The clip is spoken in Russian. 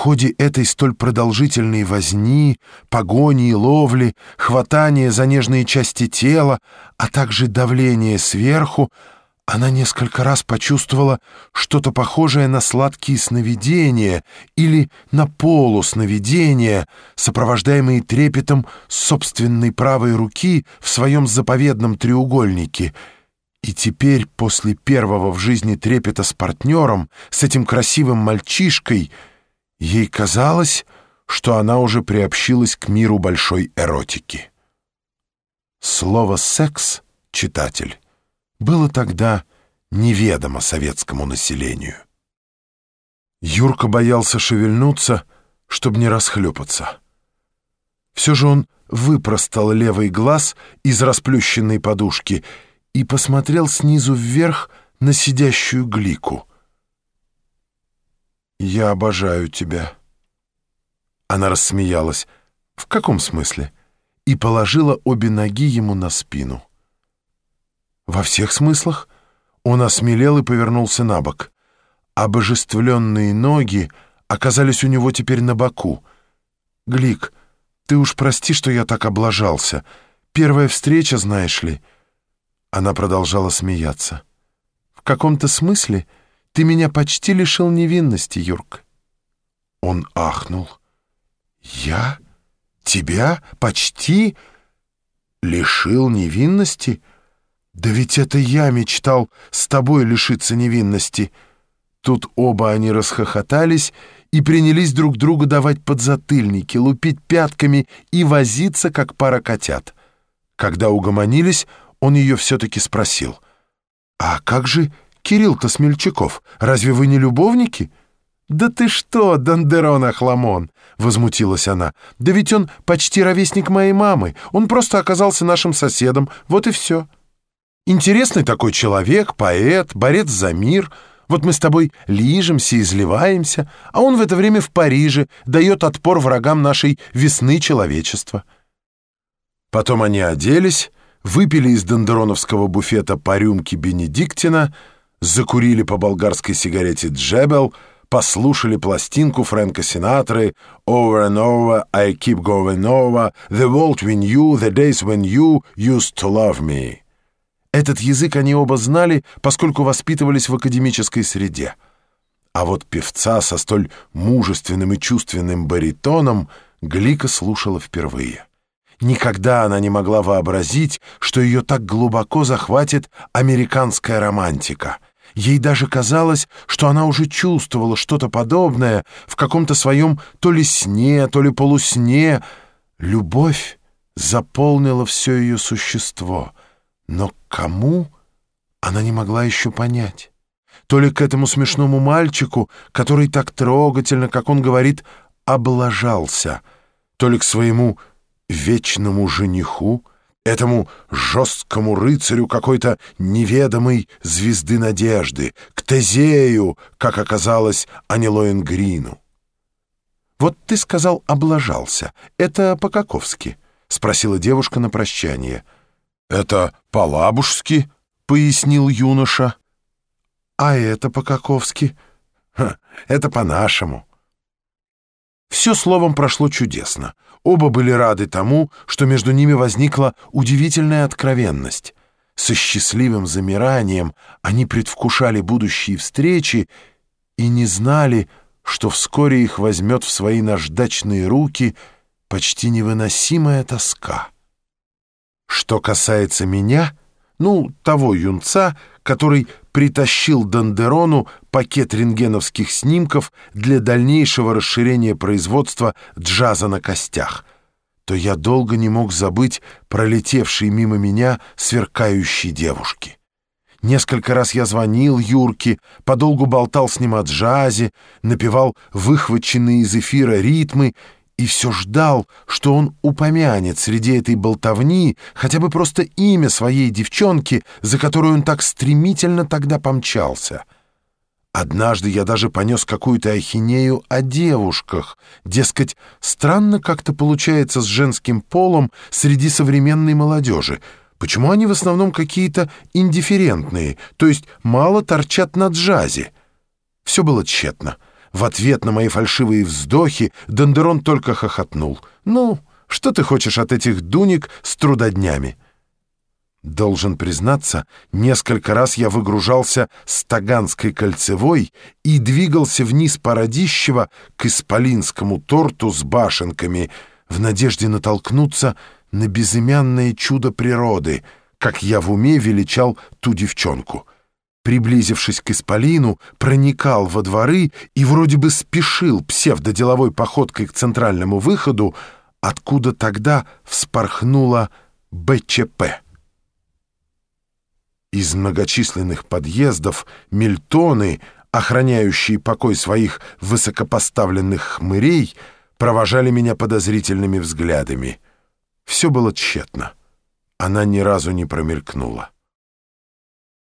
ходе этой столь продолжительной возни, погони и ловли, хватания за нежные части тела, а также давления сверху, она несколько раз почувствовала что-то похожее на сладкие сновидения или на полусновидения, сопровождаемые трепетом собственной правой руки в своем заповедном треугольнике. И теперь, после первого в жизни трепета с партнером, с этим красивым мальчишкой, ей казалось, что она уже приобщилась к миру большой эротики. Слово «секс», читатель, было тогда неведомо советскому населению. Юрка боялся шевельнуться, чтобы не расхлепаться. Все же он выпростал левый глаз из расплющенной подушки и посмотрел снизу вверх на сидящую Глику. «Я обожаю тебя». Она рассмеялась. «В каком смысле?» И положила обе ноги ему на спину. «Во всех смыслах?» Он осмелел и повернулся на бок. Обожествленные ноги оказались у него теперь на боку. «Глик, ты уж прости, что я так облажался. Первая встреча, знаешь ли». Она продолжала смеяться. «В каком-то смысле ты меня почти лишил невинности, Юрк». Он ахнул. «Я? Тебя? Почти? Лишил невинности? Да ведь это я мечтал с тобой лишиться невинности». Тут оба они расхохотались и принялись друг другу давать подзатыльники, лупить пятками и возиться, как пара котят. Когда угомонились, он ее все-таки спросил: «А как же Кирилл-то Смельчаков? Разве вы не любовники?» «Да ты что, Дондерон Ахламон!» — возмутилась она. «Да ведь он почти ровесник моей мамы. Он просто оказался нашим соседом. Вот и все. Интересный такой человек, поэт, борец за мир. Вот мы с тобой лижемся, изливаемся, а он в это время в Париже дает отпор врагам нашей весны человечества». Потом они оделись, выпили из дондероновского буфета по рюмке Бенедиктина, закурили по болгарской сигарете Джебел, послушали пластинку Фрэнка Синатры «Over and over, I keep going over, the world we knew, the days when you used to love me». Этот язык они оба знали, поскольку воспитывались в академической среде. А вот певца со столь мужественным и чувственным баритоном Глика слушала впервые. Никогда она не могла вообразить, что ее так глубоко захватит американская романтика. Ей даже казалось, что она уже чувствовала что-то подобное в каком-то своем то ли сне, то ли полусне. Любовь заполнила все ее существо, но к кому она не могла еще понять. То ли к этому смешному мальчику, который так трогательно, как он говорит, облажался, то ли к своему вечному жениху, этому жесткому рыцарю какой-то неведомой звезды надежды, к Тезею, как оказалось, а не Лоенгрину. «Вот ты сказал «облажался». Это по-каковски?» — спросила девушка на прощание. «Это по-лабужски», — пояснил юноша. «А это по-каковски?» «Это по-нашему». Все словом прошло чудесно. Оба были рады тому, что между ними возникла удивительная откровенность. Со счастливым замиранием они предвкушали будущие встречи и не знали, что вскоре их возьмет в свои наждачные руки почти невыносимая тоска. Что касается меня, того юнца, который притащил Дондерону пакет рентгеновских снимков для дальнейшего расширения производства джаза на костях, то я долго не мог забыть пролетевшие мимо меня сверкающие девушки. Несколько раз я звонил Юрке, подолгу болтал с ним о джазе, напевал выхваченные из эфира ритмы и все ждал, что он упомянет среди этой болтовни хотя бы просто имя своей девчонки, за которую он так стремительно тогда помчался. Однажды я даже понес какую-то ахинею о девушках. Дескать, странно как-то получается с женским полом среди современной молодежи. Почему они в основном какие-то индифферентные, то есть мало торчат на джазе? Все было тщетно. В ответ на мои фальшивые вздохи Дондерон только хохотнул. «Ну, что ты хочешь от этих дуник с трудоднями?» Должен признаться, несколько раз я выгружался с Таганской кольцевой и двигался вниз по Радищево к исполинскому торту с башенками в надежде натолкнуться на безымянное чудо природы, как я в уме величал ту девчонку. Приблизившись к исполину, проникал во дворы и вроде бы спешил псевдоделовой походкой к центральному выходу, откуда тогда вспорхнула БЧП. Из многочисленных подъездов мильтоны, охраняющие покой своих высокопоставленных хмырей, провожали меня подозрительными взглядами. Все было тщетно. Она ни разу не промелькнула.